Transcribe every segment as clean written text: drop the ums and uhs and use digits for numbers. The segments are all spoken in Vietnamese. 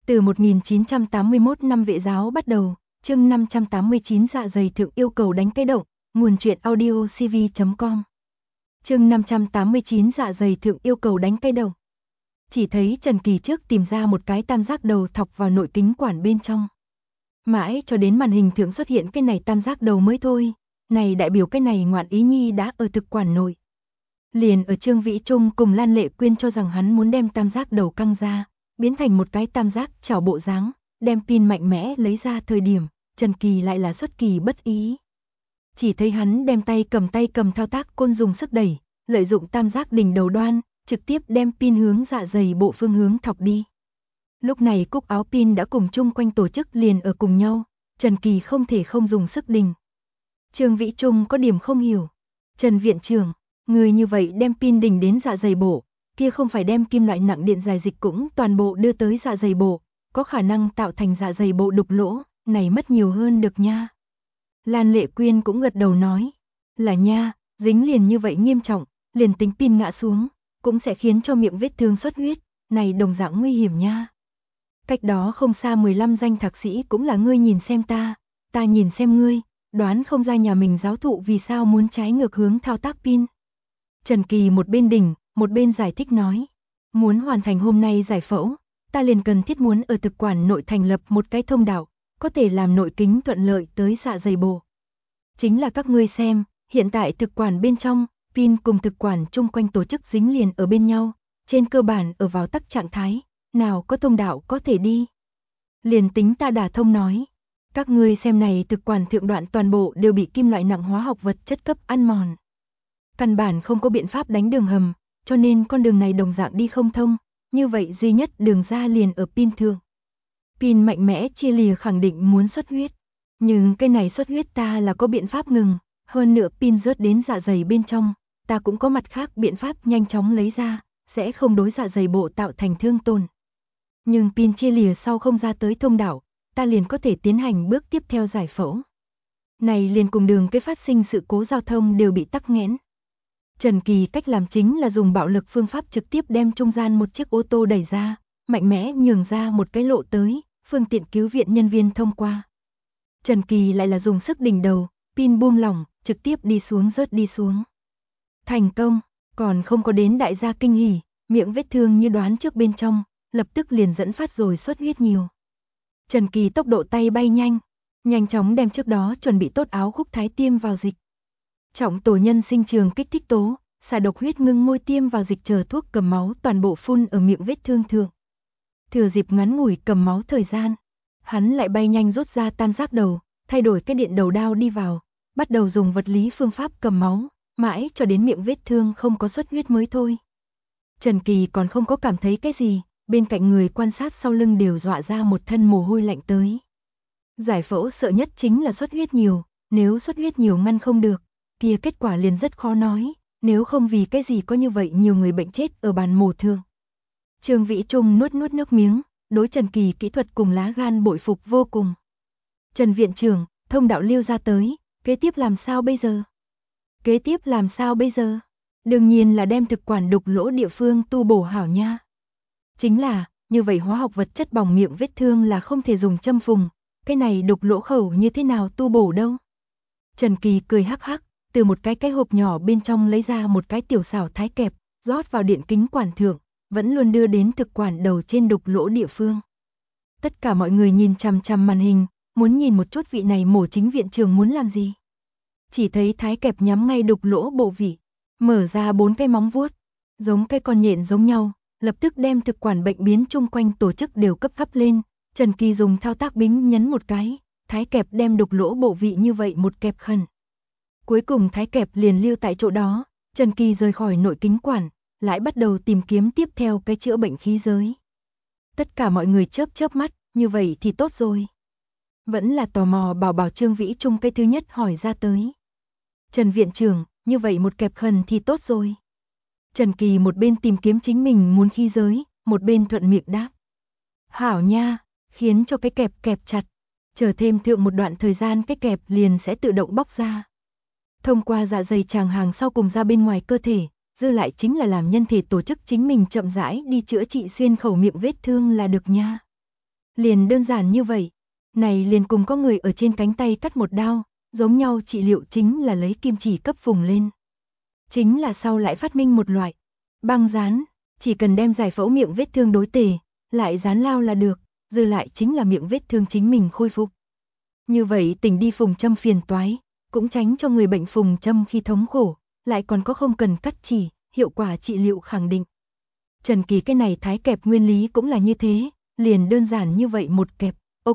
Từ 1981 năm Vệ giáo bắt đầu, chương 589 dạ dày thượng yêu cầu đánh cái động, nguồn truyện audio cv.com. Chương 589 dạ dày thượng yêu cầu đánh cái động. Chỉ thấy Trần Kỳ trước tìm ra một cái tam giác đầu thọc vào nội kính quản bên trong. Mãi cho đến màn hình thượng xuất hiện cái này tam giác đầu mới thôi, này đại biểu cái này ngoạn ý nhi đã ở thực quản nội. Liền ở Trương Vĩ Trung cùng Lan Lệ Quyên cho rằng hắn muốn đem tam giác đầu căng ra, biến thành một cái tam giác chảo bộ dáng, đem pin mạnh mẽ lấy ra thời điểm, Trần Kỳ lại là xuất kỳ bất ý. Chỉ thấy hắn đem tay cầm thao tác côn dùng sức đẩy, lợi dụng tam giác đỉnh đầu đoan, trực tiếp đem pin hướng dạ dày bộ phương hướng thọc đi. Lúc này cúc áo pin đã cùng chung quanh tổ chức liền ở cùng nhau, Trần Kỳ không thể không dùng sức đình. Trương Vĩ Trung có điểm không hiểu. Trần viện trưởng, người như vậy đem pin đỉnh đến dạ dày bộ, kia không phải đem kim loại nặng điện dài dịch cũng toàn bộ đưa tới dạ dày bộ, có khả năng tạo thành dạ dày bộ đục lỗ, này mất nhiều hơn được nha. Lan Lệ Quyên cũng gật đầu nói, là nha, dính liền như vậy nghiêm trọng, liền tính pin ngã xuống, cũng sẽ khiến cho miệng vết thương xuất huyết, này đồng dạng nguy hiểm nha. Cách đó không xa 15 danh thạc sĩ cũng là ngươi nhìn xem ta nhìn xem ngươi, đoán không ra nhà mình giáo thụ vì sao muốn trái ngược hướng thao tác pin. Trần Kỳ một bên đỉnh, một bên giải thích nói, muốn hoàn thành hôm nay giải phẫu, ta liền cần thiết muốn ở thực quản nội thành lập một cái thông đạo, có thể làm nội kính thuận lợi tới dạ dày bộ. Chính là các ngươi xem, hiện tại thực quản bên trong, pin cùng thực quản chung quanh tổ chức dính liền ở bên nhau, trên cơ bản ở vào tắc trạng thái, nào có thông đạo có thể đi. Liền tính ta đả thông nói, các ngươi xem này thực quản thượng đoạn toàn bộ đều bị kim loại nặng hóa học vật chất cấp ăn mòn. Căn bản không có biện pháp đánh đường hầm, cho nên con đường này đồng dạng đi không thông, như vậy duy nhất đường ra liền ở pin thượng. Pin mạnh mẽ chia lìa khẳng định muốn xuất huyết, nhưng cái này xuất huyết ta là có biện pháp ngừng, hơn nữa pin rớt đến dạ dày bên trong, ta cũng có mặt khác biện pháp nhanh chóng lấy ra, sẽ không đối dạ dày bộ tạo thành thương tổn. Nhưng pin chia lìa sau không ra tới thông đạo, ta liền có thể tiến hành bước tiếp theo giải phẫu. Này liền cùng đường cái phát sinh sự cố giao thông đều bị tắc nghẽn. Trần Kỳ cách làm chính là dùng bạo lực phương pháp trực tiếp đem trung gian một chiếc ô tô đẩy ra, mạnh mẽ nhường ra một cái lộ tới, phương tiện cứu viện nhân viên thông qua. Trần Kỳ lại là dùng sức đỉnh đầu, pin buông lỏng, trực tiếp đi xuống rớt đi xuống. Thành công, còn không có đến đại gia kinh hỉ, miệng vết thương như đoán trước bên trong, lập tức liền dẫn phát rồi xuất huyết nhiều. Trần Kỳ tốc độ tay bay nhanh chóng đem trước đó chuẩn bị tốt áo khúc thái tiêm vào dịch. Trọng tổ nhân sinh trường kích thích tố, xả độc huyết ngưng môi tiêm vào dịch chờ thuốc cầm máu toàn bộ phun ở miệng vết thương thượng. Thừa dịp ngắn ngủi cầm máu thời gian, hắn lại bay nhanh rút ra tam giác đầu, thay đổi cái điện đầu đao đi vào, bắt đầu dùng vật lý phương pháp cầm máu, mãi cho đến miệng vết thương không có xuất huyết mới thôi. Trần Kỳ còn không có cảm thấy cái gì, bên cạnh người quan sát sau lưng đều dọa ra một thân mồ hôi lạnh tới. Giải phẫu sợ nhất chính là xuất huyết nhiều, nếu xuất huyết nhiều ngăn không được, kia kết quả liền rất khó nói, nếu không vì cái gì có như vậy nhiều người bệnh chết ở bàn mổ thường. Trương Vĩ Trung nuốt nước miếng, đối Trần Kỳ kỹ thuật cùng lá gan bội phục vô cùng. Trần viện trưởng, thông đạo lưu ra tới, kế tiếp làm sao bây giờ? Kế tiếp làm sao bây giờ? Đương nhiên là đem thực quản đục lỗ địa phương tu bổ hảo nha. Chính là, như vậy hóa học vật chất bỏng miệng vết thương là không thể dùng châm phùng, cái này đục lỗ khẩu như thế nào tu bổ đâu? Trần Kỳ cười hắc hắc, từ một cái hộp nhỏ bên trong lấy ra một cái tiểu xảo thái kẹp, rót vào điện kính quản thượng, vẫn luôn đưa đến thực quản đầu trên đục lỗ địa phương. Tất cả mọi người nhìn chằm chằm màn hình, muốn nhìn một chút vị này mổ chính viện trưởng muốn làm gì. Chỉ thấy thái kẹp nhắm ngay đục lỗ bộ vị, mở ra 4 cái móng vuốt, giống cái con nhện giống nhau, lập tức đem thực quản bệnh biến chung quanh tổ chức đều cấp hấp lên. Trần Kỳ dùng thao tác bính nhấn một cái, thái kẹp đem đục lỗ bộ vị như vậy một kẹp khẩn. Cuối cùng thái kẹp liền lưu tại chỗ đó, Trần Kỳ rời khỏi nội kính quản, lại bắt đầu tìm kiếm tiếp theo cái chữa bệnh khí giới. Tất cả mọi người chớp mắt, như vậy thì tốt rồi. Vẫn là tò mò bảo Trương Vĩ Trung cái thứ nhất hỏi ra tới. Trần viện trưởng, như vậy một kẹp khẩn thì tốt rồi. Trần Kỳ một bên tìm kiếm chính mình muốn khí giới, một bên thuận miệng đáp. Hảo nha, khiến cho cái kẹp chặt, chờ thêm thượng một đoạn thời gian cái kẹp liền sẽ tự động bóc ra. Thông qua dạ dày tràng hàng sau cùng ra bên ngoài cơ thể, dư lại chính là làm nhân thể tổ chức chính mình chậm rãi đi chữa trị xuyên khẩu miệng vết thương là được nha. Liền đơn giản như vậy. Này liền cùng có người ở trên cánh tay cắt một đao, giống nhau trị liệu chính là lấy kim chỉ cấp vùng lên. Chính là sau lại phát minh một loại băng dán, chỉ cần đem giải phẫu miệng vết thương đối tề, lại dán lao là được, dư lại chính là miệng vết thương chính mình khôi phục. Như vậy tỉnh đi phùng châm phiền toái, cũng tránh cho người bệnh phùng châm khi thống khổ, lại còn có không cần cắt chỉ, hiệu quả trị liệu khẳng định. Trần Kỳ cái này thái kẹp nguyên lý cũng là như thế, liền đơn giản như vậy một kẹp, ok.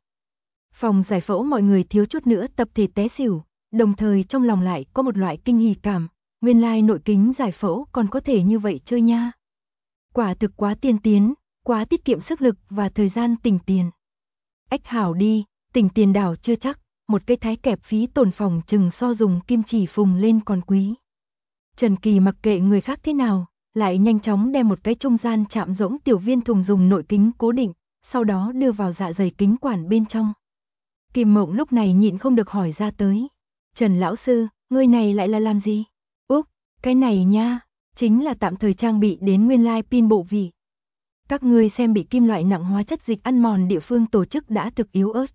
Phòng giải phẫu mọi người thiếu chút nữa tập thể té xỉu, đồng thời trong lòng lại có một loại kinh hỉ cảm, nguyên lai nội kính giải phẫu còn có thể như vậy chơi nha. Quả thực quá tiên tiến, quá tiết kiệm sức lực và thời gian tỉnh tiền. Ách hảo đi, tỉnh tiền đảo chưa chắc, một cái thái kẹp phí tổn phòng chừng so dùng kim chỉ phùng lên còn quý. Trần Kỳ mặc kệ người khác thế nào, lại nhanh chóng đem một cái trung gian chạm rỗng tiểu viên thùng dùng nội kính cố định, sau đó đưa vào dạ dày kính quản bên trong. Kim Mộng lúc này nhịn không được hỏi ra tới. Trần lão sư, ngươi này lại là làm gì? Úc, cái này nha, chính là tạm thời trang bị đến nguyên lai pin bộ vị. Các ngươi xem bị kim loại nặng hóa chất dịch ăn mòn địa phương tổ chức đã thực yếu ớt.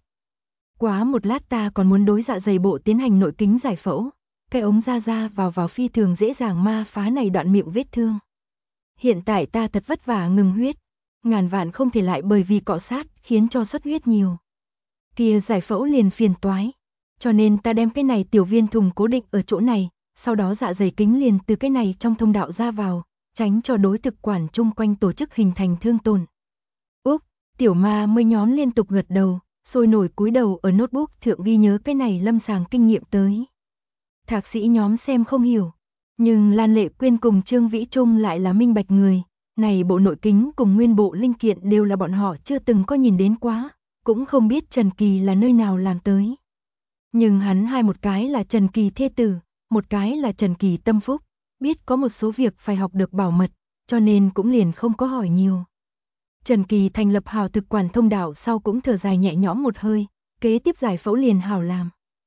Quá một lát ta còn muốn đối dạ dày bộ tiến hành nội kính giải phẫu. Cái ống ra vào phi thường dễ dàng ma phá này đoạn miệng vết thương. Hiện tại ta thật vất vả ngừng huyết, ngàn vạn không thể lại bởi vì cọ sát khiến cho xuất huyết nhiều. Kia giải phẫu liền phiền toái, cho nên ta đem cái này tiểu viên thùng cố định ở chỗ này, sau đó dạ dày kính liền từ cái này trong thông đạo ra vào, tránh cho đối thực quản chung quanh tổ chức hình thành thương tổn. Úc, tiểu ma mới nhóm liên tục gật đầu, sôi nổi cúi đầu ở notebook thượng ghi nhớ cái này lâm sàng kinh nghiệm tới. Thạc sĩ nhóm xem không hiểu, nhưng Lan Lệ Quyên cùng Trương Vĩ Trung lại là minh bạch người, này bộ nội kính cùng nguyên bộ linh kiện đều là bọn họ chưa từng có nhìn đến quá, cũng không biết Trần Kỳ là nơi nào làm tới. Nhưng hắn hai một cái là Trần Kỳ thê tử, một cái là Trần Kỳ tâm phúc, biết có một số việc phải học được bảo mật, cho nên cũng liền không có hỏi nhiều. Trần Kỳ thành lập hào thực quản thông đạo sau cũng thở dài nhẹ nhõm một hơi, kế tiếp giải phẫu liền hào làm.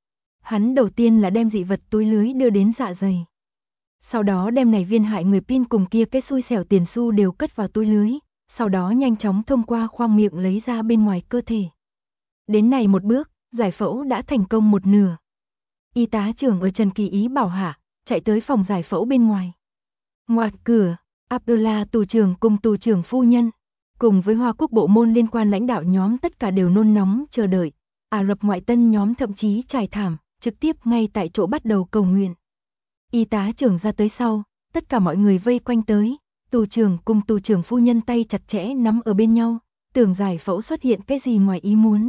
Hắn đầu tiên là đem dị vật túi lưới đưa đến dạ dày. Sau đó đem này viên hại người pin cùng kia cái xui xẻo tiền xu đều cất vào túi lưới, sau đó nhanh chóng thông qua khoang miệng lấy ra bên ngoài cơ thể. Đến này một bước, giải phẫu đã thành công một nửa. Y tá trưởng ở Trần Kỳ ý bảo hạ, chạy tới phòng giải phẫu bên ngoài. Ngoài cửa, Abdullah tù trưởng cùng tù trưởng phu nhân, cùng với Hoa Quốc bộ môn liên quan lãnh đạo nhóm tất cả đều nôn nóng chờ đợi. Ả Rập ngoại tân nhóm thậm chí trải thảm, trực tiếp ngay tại chỗ bắt đầu cầu nguyện. Y tá trưởng ra tới sau, tất cả mọi người vây quanh tới, tù trưởng cùng tù trưởng phu nhân tay chặt chẽ nắm ở bên nhau, tưởng giải phẫu xuất hiện cái gì ngoài ý muốn.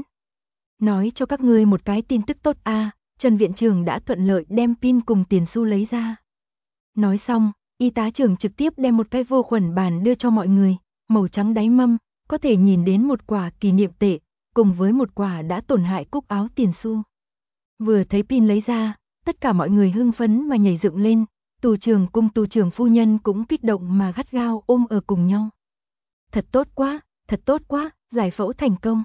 Nói cho các ngươi một cái tin tức tốt a, Trần viện trưởng đã thuận lợi đem pin cùng tiền xu lấy ra. Nói xong, y tá trưởng trực tiếp đem một cái vô khuẩn bàn đưa cho mọi người, màu trắng đáy mâm, có thể nhìn đến một quả kỷ niệm tệ, cùng với một quả đã tổn hại cúc áo tiền xu. Vừa thấy pin lấy ra, tất cả mọi người hưng phấn mà nhảy dựng lên, tù trưởng cùng tù trưởng phu nhân cũng kích động mà gắt gao ôm ở cùng nhau. Thật tốt quá, giải phẫu thành công.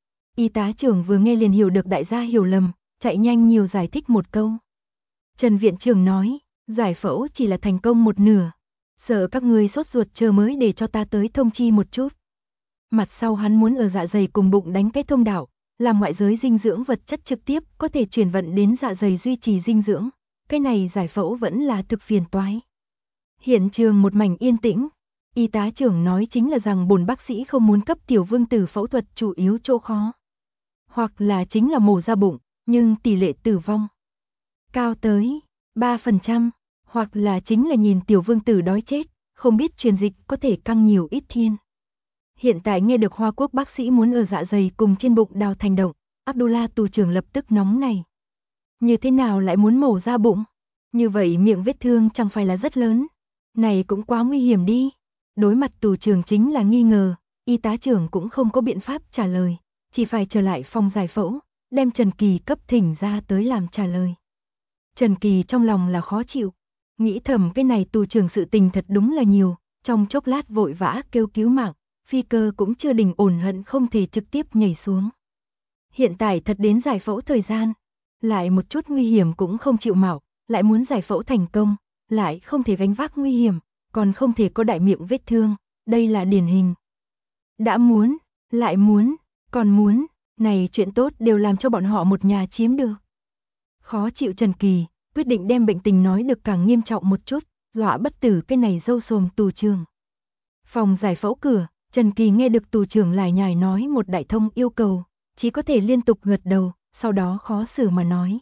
Y tá trưởng vừa nghe liền hiểu được đại gia hiểu lầm, chạy nhanh nhiều giải thích một câu. Trần viện trưởng nói, giải phẫu chỉ là thành công một nửa, sợ các ngươi sốt ruột chờ mới để cho ta tới thông chi một chút. Mặt sau hắn muốn ở dạ dày cùng bụng đánh cái thông đạo, làm ngoại giới dinh dưỡng vật chất trực tiếp có thể truyền vận đến dạ dày duy trì dinh dưỡng, cái này giải phẫu vẫn là thực phiền toái. Hiện trường một mảnh yên tĩnh, y tá trưởng nói chính là rằng bổn bác sĩ không muốn cấp tiểu vương tử phẫu thuật chủ yếu chỗ khó. Hoặc là chính là mổ ra bụng, nhưng tỷ lệ tử vong cao tới 3%, hoặc là chính là nhìn tiểu vương tử đói chết, không biết truyền dịch có thể căng nhiều ít thiên. Hiện tại nghe được Hoa Quốc bác sĩ muốn ở dạ dày cùng trên bụng đào thành động, Abdullah tù trưởng lập tức nóng này. Như thế nào lại muốn mổ ra bụng? Như vậy miệng vết thương chẳng phải là rất lớn. Này cũng quá nguy hiểm đi. Đối mặt tù trưởng chính là nghi ngờ, y tá trưởng cũng không có biện pháp trả lời, chỉ phải trở lại phòng giải phẫu, đem Trần Kỳ cấp thỉnh ra tới làm trả lời. Trần Kỳ trong lòng là khó chịu, nghĩ thầm cái này tù trưởng sự tình thật đúng là nhiều, trong chốc lát vội vã kêu cứu mạng, phi cơ cũng chưa đình ổn hận không thể trực tiếp nhảy xuống. Hiện tại thật đến giải phẫu thời gian, lại một chút nguy hiểm cũng không chịu mạo, lại muốn giải phẫu thành công, lại không thể gánh vác nguy hiểm, còn không thể có đại miệng vết thương, đây là điển hình. Đã muốn, lại muốn, Còn muốn, này chuyện tốt đều làm cho bọn họ một nhà chiếm được. Khó chịu Trần Kỳ, quyết định đem bệnh tình nói được càng nghiêm trọng một chút, dọa bất tử cái này dâu xồm tù trưởng. Phòng giải phẫu cửa, Trần Kỳ nghe được tù trưởng lải nhải nói một đại thông yêu cầu, chỉ có thể liên tục gật đầu, sau đó khó xử mà nói.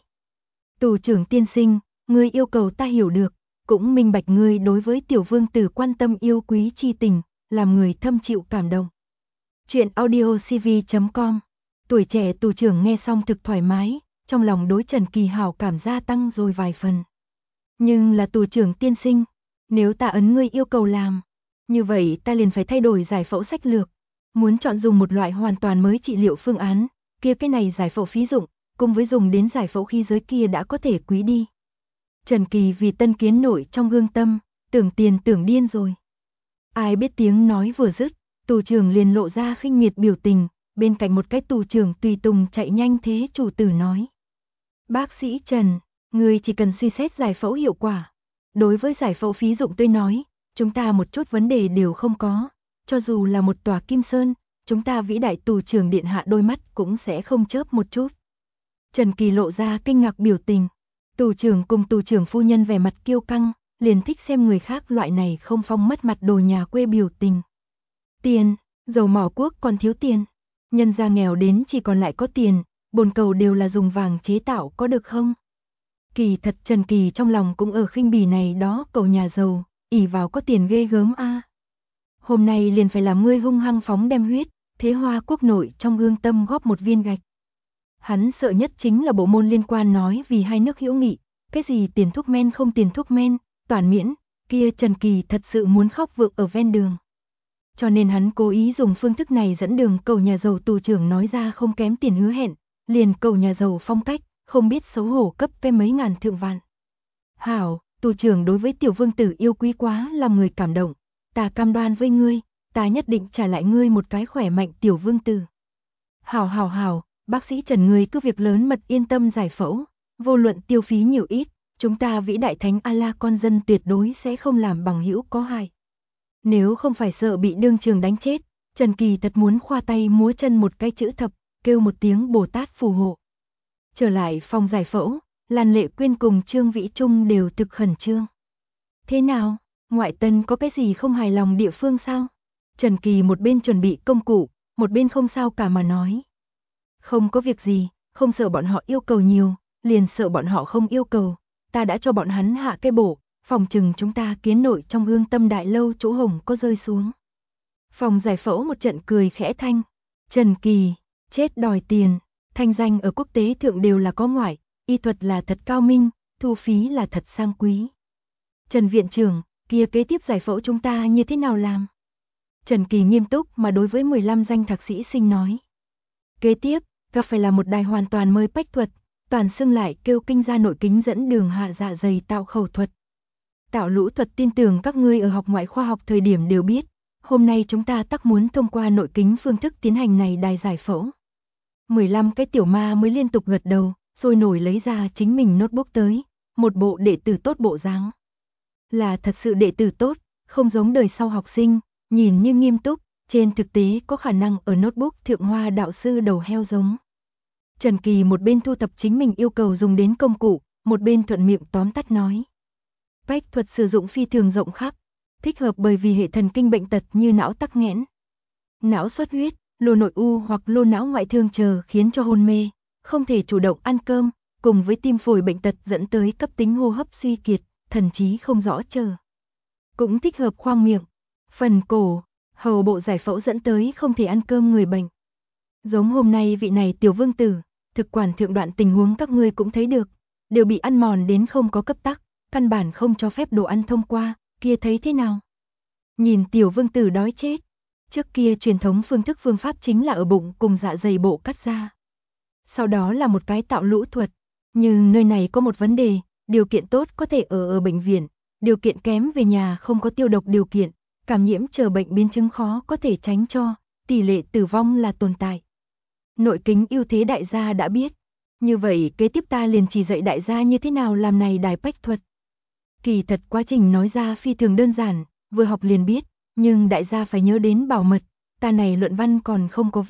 Tù trưởng tiên sinh, ngươi yêu cầu ta hiểu được, cũng minh bạch ngươi đối với tiểu vương tử quan tâm yêu quý chi tình, làm người thâm chịu cảm động. Chuyện audiocv.com. Tuổi trẻ tù trưởng nghe xong thực thoải mái, trong lòng đối Trần Kỳ hảo cảm gia tăng rồi vài phần. Nhưng là tù trưởng tiên sinh, nếu ta ấn ngươi yêu cầu làm, như vậy ta liền phải thay đổi giải phẫu sách lược, muốn chọn dùng một loại hoàn toàn mới trị liệu phương án, kia cái này giải phẫu phí dụng, cùng với dùng đến giải phẫu khí giới kia đã có thể quý đi. Trần Kỳ vì tân kiến nội trong gương tâm, tưởng tiền tưởng điên rồi. Ai biết tiếng nói vừa dứt, tù trưởng liền lộ ra khinh miệt biểu tình, bên cạnh một cái tù trưởng tùy tùng chạy nhanh thế chủ tử nói. Bác sĩ Trần, người chỉ cần suy xét giải phẫu hiệu quả. Đối với giải phẫu phí dụng tôi nói, chúng ta một chút vấn đề đều không có. Cho dù là một tòa kim sơn, chúng ta vĩ đại tù trưởng điện hạ đôi mắt cũng sẽ không chớp một chút. Trần Kỳ lộ ra kinh ngạc biểu tình. Tù trưởng cùng tù trưởng phu nhân vẻ mặt kiêu căng, liền thích xem người khác loại này không phong mất mặt đồ nhà quê biểu tình. Tiền, dầu mỏ quốc còn thiếu tiền. Nhân gia nghèo đến chỉ còn lại có tiền, bồn cầu đều là dùng vàng chế tạo có được không? Kỳ thật Trần Kỳ trong lòng cũng ở khinh bỉ này đó cầu nhà giàu, ỷ vào có tiền ghê gớm a. Hôm nay liền phải làm ngươi hung hăng phóng đem huyết, thế Hoa quốc nội trong gương tâm góp một viên gạch. Hắn sợ nhất chính là bộ môn liên quan nói vì hai nước hữu nghị, cái gì tiền thuốc men không tiền thuốc men, toàn miễn, kia Trần Kỳ thật sự muốn khóc vượng ở ven đường. Cho nên hắn cố ý dùng phương thức này dẫn đường cầu nhà giàu tù trưởng nói ra không kém tiền hứa hẹn, liền cầu nhà giàu phong cách, không biết xấu hổ cấp cái mấy ngàn thượng vạn. Hảo, tù trưởng đối với tiểu vương tử yêu quý quá làm người cảm động, ta cam đoan với ngươi, ta nhất định trả lại ngươi một cái khỏe mạnh tiểu vương tử. Hảo, bác sĩ Trần ngươi cứ việc lớn mật yên tâm giải phẫu, vô luận tiêu phí nhiều ít, chúng ta vĩ đại thánh Allah con dân tuyệt đối sẽ không làm bằng hữu có hại. Nếu không phải sợ bị đương trường đánh chết, Trần Kỳ thật muốn khoa tay múa chân một cái chữ thập, kêu một tiếng Bồ Tát phù hộ. Trở lại phòng giải phẫu, Lan Lệ Quyên cùng Trương Vĩ Trung đều thực khẩn trương. Thế nào, ngoại tân có cái gì không hài lòng địa phương sao? Trần Kỳ một bên chuẩn bị công cụ, một bên không sao cả mà nói. Không có việc gì, không sợ bọn họ yêu cầu nhiều, liền sợ bọn họ không yêu cầu. Ta đã cho bọn hắn hạ cái bổ, phòng chừng chúng ta kiến nội trong gương tâm đại lâu chỗ hồng có rơi xuống. Phòng giải phẫu một trận cười khẽ thanh. Trần Kỳ, chết đòi tiền, thanh danh ở quốc tế thượng đều là có ngoại, y thuật là thật cao minh, thu phí là thật sang quý. Trần viện trưởng, kia kế tiếp giải phẫu chúng ta như thế nào làm? Trần Kỳ nghiêm túc mà đối với 15 danh thạc sĩ sinh nói. Kế tiếp, gặp phải là một đài hoàn toàn mới bách thuật, toàn xưng lại kêu kinh gia nội kính dẫn đường hạ dạ dày tạo khẩu thuật. Tạo lũ thuật tin tưởng các ngươi ở học ngoại khoa học thời điểm đều biết, hôm nay chúng ta tắc muốn thông qua nội kính phương thức tiến hành này đài giải phẫu. 15 cái tiểu ma mới liên tục gật đầu, rồi nổi lấy ra chính mình notebook tới, một bộ đệ tử tốt bộ dáng. Là thật sự đệ tử tốt, không giống đời sau học sinh, nhìn như nghiêm túc, trên thực tế có khả năng ở notebook thượng hoa đạo sư đầu heo giống. Trần Kỳ một bên thu thập chính mình yêu cầu dùng đến công cụ, một bên thuận miệng tóm tắt nói. Bách thuật sử dụng phi thường rộng khắp, thích hợp bởi vì hệ thần kinh bệnh tật như não tắc nghẽn, não xuất huyết, lô nội u hoặc lô não ngoại thương chờ khiến cho hôn mê, không thể chủ động ăn cơm, cùng với tim phổi bệnh tật dẫn tới cấp tính hô hấp suy kiệt, thần trí không rõ chờ. Cũng thích hợp khoang miệng, phần cổ, hầu bộ giải phẫu dẫn tới không thể ăn cơm người bệnh. Giống hôm nay vị này tiểu vương tử, thực quản thượng đoạn tình huống các ngươi cũng thấy được, đều bị ăn mòn đến không có cấp tắc, căn bản không cho phép đồ ăn thông qua, kia thấy thế nào? Nhìn tiểu vương tử đói chết. Trước kia truyền thống phương pháp chính là ở bụng cùng dạ dày bộ cắt ra. Sau đó là một cái tạo lũ thuật, nhưng nơi này có một vấn đề, điều kiện tốt có thể ở bệnh viện, điều kiện kém về nhà không có tiêu độc điều kiện, cảm nhiễm chờ bệnh biến chứng khó có thể tránh cho, tỷ lệ tử vong là tồn tại. Nội kính ưu thế đại gia đã biết, như vậy kế tiếp ta liền chỉ dạy đại gia như thế nào làm này đài bách thuật. Kỳ thật quá trình nói ra phi thường đơn giản, vừa học liền biết, nhưng đại gia phải nhớ đến bảo mật, ta này luận văn còn không có viết,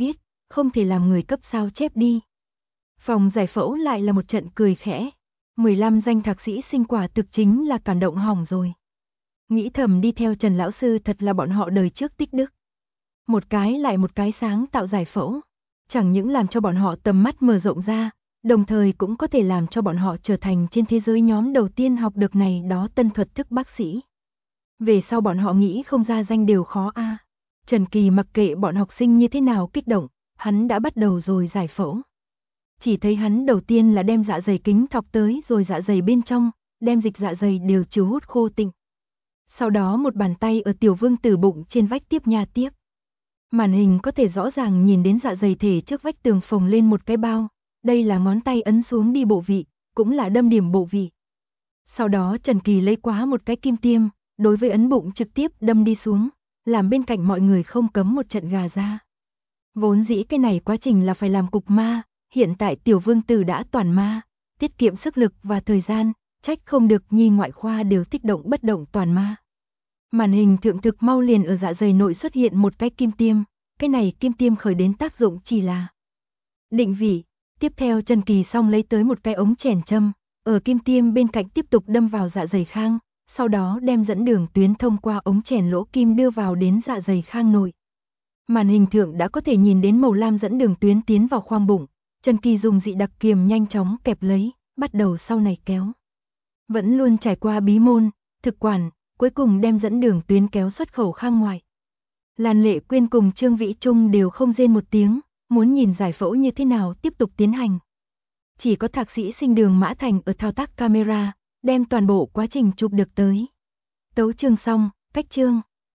không thể làm người cấp sao chép đi. Phòng giải phẫu lại là một trận cười khẽ. 15 danh thạc sĩ sinh quả thực chính là cảm động hỏng rồi. Nghĩ thầm đi theo Trần lão sư thật là bọn họ đời trước tích đức. Một cái lại một cái sáng tạo giải phẫu, chẳng những làm cho bọn họ tầm mắt mở rộng ra, đồng thời cũng có thể làm cho bọn họ trở thành trên thế giới nhóm đầu tiên học được này đó tân thuật thức bác sĩ. Về sau bọn họ nghĩ không ra danh đều khó a. Trần Kỳ mặc kệ bọn học sinh như thế nào kích động, hắn đã bắt đầu rồi giải phẫu. Chỉ thấy hắn đầu tiên là đem dạ dày kính thọc tới rồi dạ dày bên trong, đem dịch dạ dày đều trừ hút khô tịnh. Sau đó một bàn tay ở Tiểu Vương Tử bụng trên vách tiếp nha tiếp. Màn hình có thể rõ ràng nhìn đến dạ dày thể trước vách tường phồng lên một cái bao, đây là ngón tay ấn xuống đi bộ vị, cũng là đâm điểm bộ vị. Sau đó Trần Kỳ lấy quá một cái kim tiêm, đối với ấn bụng trực tiếp đâm đi xuống, làm bên cạnh mọi người không cấm một trận gà ra. Vốn dĩ cái này quá trình là phải làm cục ma, hiện tại Tiểu Vương Tử đã toàn ma, tiết kiệm sức lực và thời gian, trách không được nhi ngoại khoa đều tích động bất động toàn ma. Màn hình thượng thực mau liền ở dạ dày nội xuất hiện một cái kim tiêm, cái này kim tiêm khởi đến tác dụng chỉ là định vị. Tiếp theo Trần Kỳ xong lấy tới một cái ống chèn châm, ở kim tiêm bên cạnh tiếp tục đâm vào dạ dày khang, sau đó đem dẫn đường tuyến thông qua ống chèn lỗ kim đưa vào đến dạ dày khang nội. Màn hình thượng đã có thể nhìn đến màu lam dẫn đường tuyến tiến vào khoang bụng, Trần Kỳ dùng dị đặc kiềm nhanh chóng kẹp lấy, bắt đầu sau này kéo. Vẫn luôn trải qua bí môn, thực quản, cuối cùng đem dẫn đường tuyến kéo xuất khẩu khang ngoại. Lan Lệ Quyên cùng Trương Vĩ Trung đều không rên một tiếng, muốn nhìn giải phẫu như thế nào tiếp tục tiến hành. Chỉ có thạc sĩ sinh Đường Mã Thành ở thao tác camera, đem toàn bộ quá trình chụp được tới. Tấu chương xong, cách chương.